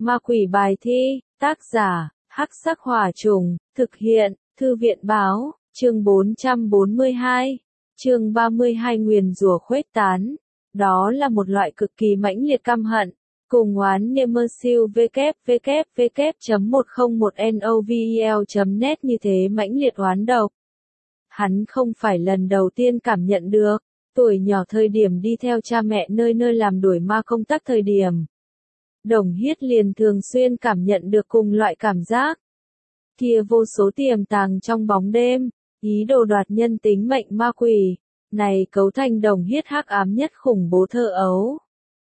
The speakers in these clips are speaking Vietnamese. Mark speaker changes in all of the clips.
Speaker 1: Ma quỷ bài thi, tác giả, Hắc Sắc Hỏa Trùng, thực hiện, Thư viện Báo, chương 442, chương 32 nguyền rủa khuếch tán. Đó là một loại cực kỳ mãnh liệt căm hận, cùng oán Nemersill www.101novel.net như thế mãnh liệt oán độc. Hắn không phải lần đầu tiên cảm nhận được, tuổi nhỏ thời điểm đi theo cha mẹ nơi nơi làm đuổi ma công tác thời điểm. Đồng Hiết liền thường xuyên cảm nhận được cùng loại cảm giác. Kia vô số tiềm tàng trong bóng đêm, ý đồ đoạt nhân tính mệnh ma quỷ, này cấu thành Đồng Hiết hắc ám nhất khủng bố thơ ấu.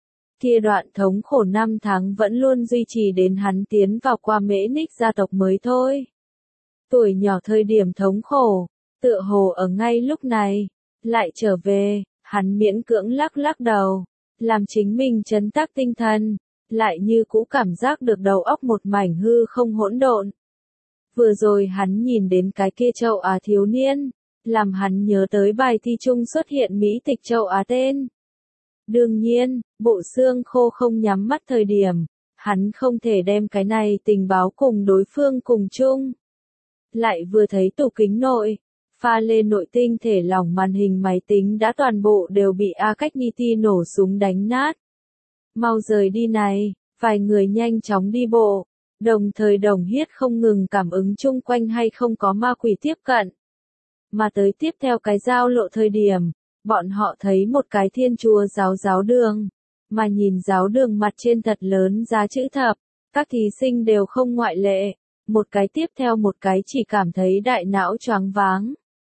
Speaker 1: Kia đoạn thống khổ 5 tháng vẫn luôn duy trì đến hắn tiến vào qua Mễ Ních gia tộc mới thôi. Tuổi nhỏ thời điểm thống khổ, tựa hồ ở ngay lúc này, lại trở về, hắn miễn cưỡng lắc lắc đầu, làm chính mình trấn tác tinh thần, lại như cũ cảm giác được đầu óc một mảnh hư không hỗn độn. Vừa rồi hắn nhìn đến cái kia châu Á thiếu niên, làm hắn nhớ tới bài thi chung xuất hiện Mỹ tịch châu Á tên. Đương nhiên, bộ xương khô không nhắm mắt thời điểm, hắn không thể đem cái này tình báo cùng đối phương cùng chung. Lại vừa thấy tủ kính nội, pha lê nội tinh thể lỏng màn hình máy tính đã toàn bộ đều bị Akagniti nổ súng đánh nát. Mau rời đi này, vài người nhanh chóng đi bộ, đồng thời Đồng Hiết không ngừng cảm ứng chung quanh hay không có ma quỷ tiếp cận. Mà tới tiếp theo cái giao lộ thời điểm, bọn họ thấy một cái Thiên Chúa giáo đường, mà nhìn giáo đường mặt trên thật lớn giá chữ thập, các thí sinh đều không ngoại lệ, một cái tiếp theo một cái chỉ cảm thấy đại não choáng váng.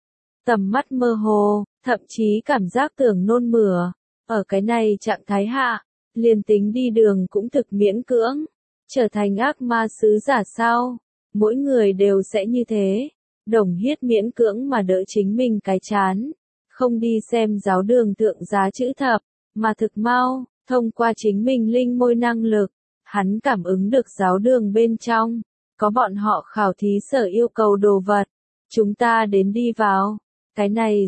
Speaker 1: Tầm mắt mơ hồ, thậm chí cảm giác tưởng nôn mửa, ở cái này trạng thái hạ, liền tính đi đường cũng thực miễn cưỡng, trở thành ác ma sứ giả sao, mỗi người đều sẽ như thế. Đồng Hiết miễn cưỡng mà đỡ chính mình cái chán, không đi xem giáo đường tượng giá chữ thập, mà thực mau, thông qua chính mình linh môi năng lực, hắn cảm ứng được giáo đường bên trong, có bọn họ khảo thí sở yêu cầu đồ vật, chúng ta đến đi vào. Cái này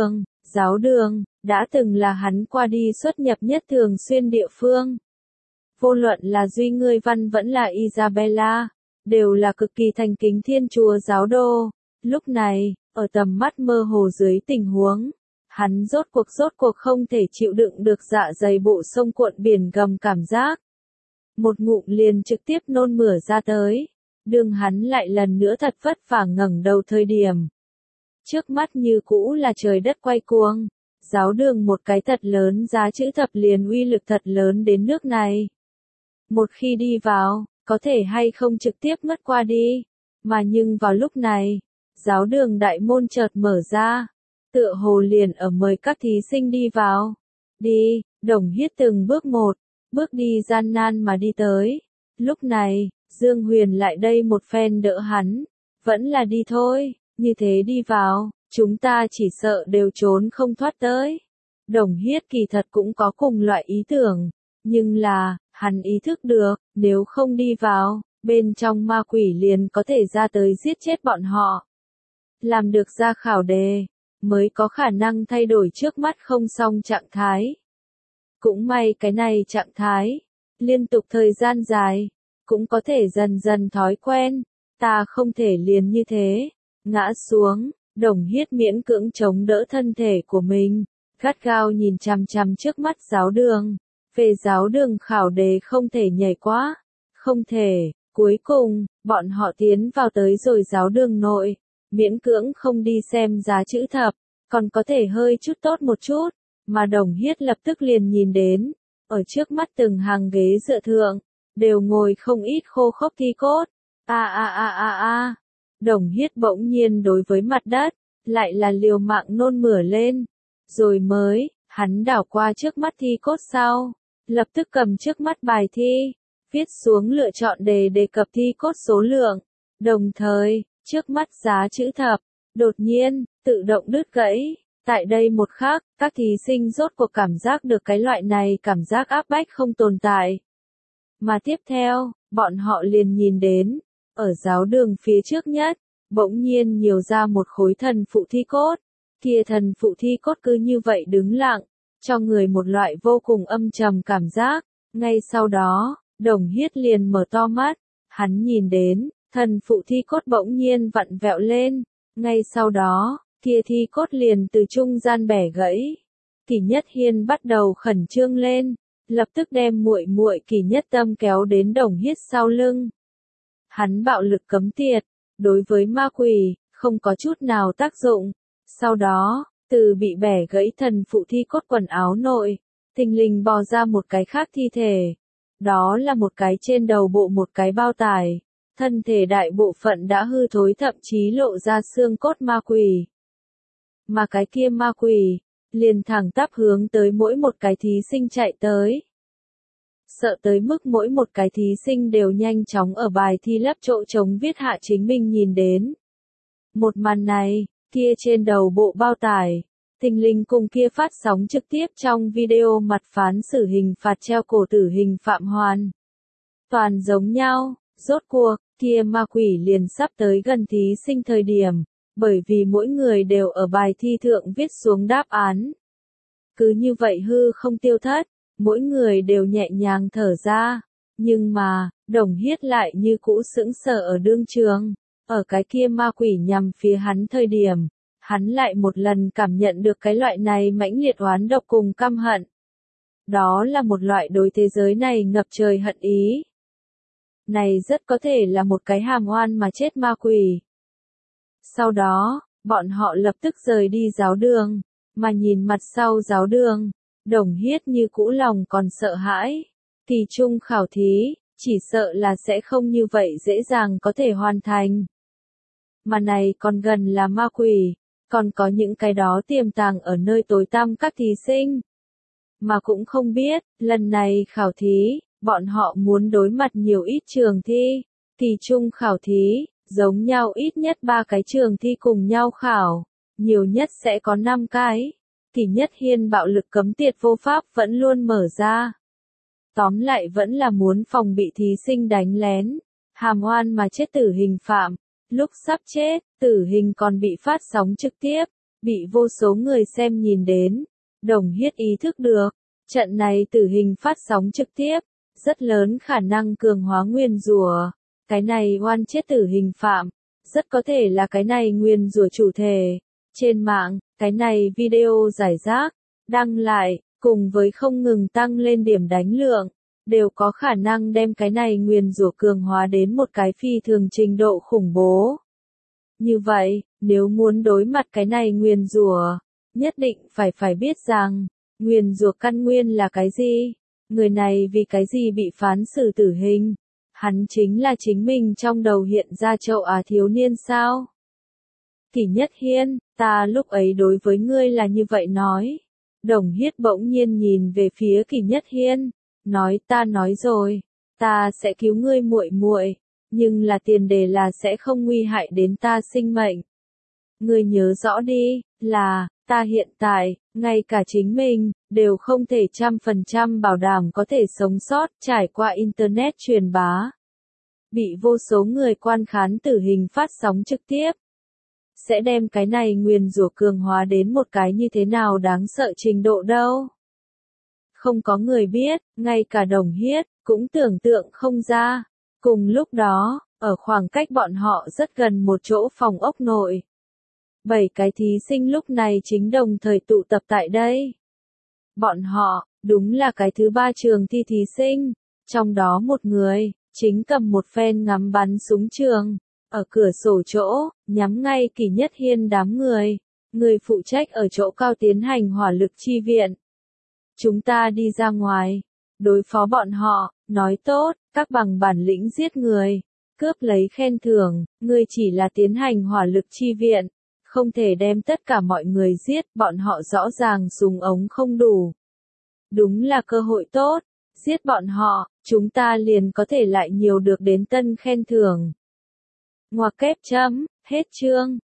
Speaker 1: giáo đường, đã từng là hắn qua đi xuất nhập nhất thường xuyên địa phương. Vô luận là Duy Ngươi Văn vẫn là Isabella, đều là cực kỳ thành kính Thiên Chúa giáo đô. Lúc này, ở tầm mắt mơ hồ dưới tình huống, hắn rốt cuộc không thể chịu đựng được dạ dày bộ sông cuộn biển gầm cảm giác. Một ngụm liền trực tiếp nôn mửa ra tới, đường hắn lại lần nữa thật vất vả ngẩng đầu thời điểm. Trước mắt như cũ là trời đất quay cuồng, giáo đường một cái thật lớn giá chữ thập liền uy lực thật lớn đến nước này. Một khi đi vào, có thể hay không trực tiếp ngất qua đi, mà nhưng vào lúc này, giáo đường đại môn chợt mở ra, tựa hồ liền ở mời các thí sinh đi vào. Đi, Đồng Hiết từng bước đi gian nan mà đi tới. Lúc này, Dương Huyền lại đây một phen đỡ hắn, vẫn là đi thôi. Như thế đi vào, chúng ta chỉ sợ đều trốn không thoát tới. Đồng Hiết kỳ thật cũng có cùng loại ý tưởng, nhưng là, hắn ý thức được, nếu không đi vào, bên trong ma quỷ liền có thể ra tới giết chết bọn họ. Làm được ra khảo đề, mới có khả năng thay đổi trước mắt không xong trạng thái. Cũng may cái này trạng thái, liên tục thời gian dài, cũng có thể dần dần thói quen, ta không thể liền như thế. Ngã xuống, Đồng Hiết miễn cưỡng chống đỡ thân thể của mình, gắt gao nhìn chằm chằm trước mắt giáo đường. Về giáo đường khảo đề không thể nhảy quá, không thể. Cuối cùng, bọn họ tiến vào tới rồi giáo đường nội, miễn cưỡng không đi xem giá chữ thập, còn có thể hơi chút tốt một chút, mà Đồng Hiết lập tức liền nhìn đến, ở trước mắt từng hàng ghế dựa thượng, đều ngồi không ít khô khốc thi cốt. Đồng Hiết bỗng nhiên đối với mặt đất, lại là liều mạng nôn mửa lên. Rồi mới, hắn đảo qua trước mắt thi cốt sau, lập tức cầm trước mắt bài thi, viết xuống lựa chọn đề cập thi cốt số lượng. Đồng thời, trước mắt giá chữ thập, đột nhiên, tự động đứt gãy. Tại đây một khắc, các thí sinh rốt cuộc cảm giác được cái loại này cảm giác áp bách không tồn tại. Mà tiếp theo, bọn họ liền nhìn đến, ở giáo đường phía trước nhất, bỗng nhiên nhiều ra một khối thần phụ thi cốt. Kia thần phụ thi cốt cứ như vậy đứng lặng, cho người một loại vô cùng âm trầm cảm giác. Ngay sau đó, Đồng Hiết liền mở to mắt, hắn nhìn đến, thần phụ thi cốt bỗng nhiên vặn vẹo lên, ngay sau đó, kia thi cốt liền từ trung gian bẻ gãy. Kỷ Nhất Hiên bắt đầu khẩn trương lên, lập tức đem muội muội Kỷ Nhất Tâm kéo đến Đồng Hiết sau lưng. Hắn bạo lực cấm tiệt, đối với ma quỷ, không có chút nào tác dụng. Sau đó, từ bị bẻ gãy thần phụ thi cốt quần áo nội, thình lình bò ra một cái khác thi thể. Đó là một cái trên đầu bộ một cái bao tải, thân thể đại bộ phận đã hư thối thậm chí lộ ra xương cốt ma quỷ. Mà cái kia ma quỷ, liền thẳng tắp hướng tới mỗi một cái thí sinh chạy tới. Sợ tới mức mỗi một cái thí sinh đều nhanh chóng ở bài thi lấp chỗ trống viết hạ chính mình nhìn đến. Một màn này, kia trên đầu bộ bao tải, thình lình cùng kia phát sóng trực tiếp trong video mặt phán xử hình phạt treo cổ tử hình Phạm Hoàn. Toàn giống nhau, rốt cuộc, kia ma quỷ liền sắp tới gần thí sinh thời điểm, bởi vì mỗi người đều ở bài thi thượng viết xuống đáp án. Cứ như vậy hư không tiêu thất, mỗi người đều nhẹ nhàng thở ra, nhưng mà, Đồng Hiết lại như cũ sững sờ ở đương trường, ở cái kia ma quỷ nhằm phía hắn thời điểm, hắn lại một lần cảm nhận được cái loại này mãnh liệt oán độc cùng căm hận. Đó là một loại đối thế giới này ngập trời hận ý. Này rất có thể là một cái hàm oan mà chết ma quỷ. Sau đó, bọn họ lập tức rời đi giáo đường, mà nhìn mặt sau giáo đường, Đồng Hiết như cũ lòng còn sợ hãi. Kỳ trung khảo thí, chỉ sợ là sẽ không như vậy dễ dàng có thể hoàn thành. Mà này còn gần là ma quỷ, còn có những cái đó tiềm tàng ở nơi tối tăm các thí sinh. Mà cũng không biết, lần này khảo thí, bọn họ muốn đối mặt nhiều ít trường thi. Kỳ trung khảo thí, giống nhau ít nhất 3 cái trường thi cùng nhau khảo, nhiều nhất sẽ có 5 cái. Kỷ Nhất Hiên bạo lực cấm tiệt vô pháp vẫn luôn mở ra. Tóm lại vẫn là muốn phòng bị thí sinh đánh lén, hàm oan mà chết tử hình phạm. Lúc sắp chết, tử hình còn bị phát sóng trực tiếp, bị vô số người xem nhìn đến. Đồng Hiết ý thức được, trận này tử hình phát sóng trực tiếp, rất lớn khả năng cường hóa nguyền rủa. Cái này oan chết tử hình phạm, rất có thể là cái này nguyền rủa chủ thể. Trên mạng, cái này video giải rác, đăng lại, cùng với không ngừng tăng lên điểm đánh lượng, đều có khả năng đem cái này nguyền rủa cường hóa đến một cái phi thường trình độ khủng bố. Như vậy, nếu muốn đối mặt cái này nguyền rủa, nhất định phải biết rằng, nguyền rủa căn nguyên là cái gì? Người này vì cái gì bị phán xử tử hình? Hắn chính là chính mình trong đầu hiện ra châu Á thiếu niên sao? Kỷ Nhất Hiên, ta lúc ấy đối với ngươi là như vậy nói. Đồng Hiết bỗng nhiên nhìn về phía Kỷ Nhất Hiên, nói ta nói rồi, ta sẽ cứu ngươi muội muội, nhưng là tiền đề là sẽ không nguy hại đến ta sinh mệnh. Ngươi nhớ rõ đi, là, ta hiện tại, ngay cả chính mình, đều không thể 100% bảo đảm có thể sống sót trải qua Internet truyền bá. Bị vô số người quan khán tử hình phát sóng trực tiếp. Sẽ đem cái này nguyền rủa cường hóa đến một cái như thế nào đáng sợ trình độ đâu. Không có người biết, ngay cả Đồng Hiết, cũng tưởng tượng không ra. Cùng lúc đó, ở khoảng cách bọn họ rất gần một chỗ phòng ốc nội. 7 cái thí sinh lúc này chính đồng thời tụ tập tại đây. Bọn họ, đúng là cái thứ 3 trường thi thí sinh, trong đó một người, chính cầm một phen ngắm bắn súng trường, ở cửa sổ chỗ, nhắm ngay Kỷ Nhất Hiên đám người. Người phụ trách ở chỗ cao tiến hành hỏa lực chi viện. Chúng ta đi ra ngoài, đối phó bọn họ, nói tốt, các bằng bản lĩnh giết người, cướp lấy khen thưởng, ngươi chỉ là tiến hành hỏa lực chi viện, không thể đem tất cả mọi người giết, bọn họ rõ ràng súng ống không đủ. Đúng là cơ hội tốt, giết bọn họ, chúng ta liền có thể lại nhiều được đến tân khen thưởng. Ngoặc kép chấm, hết chương.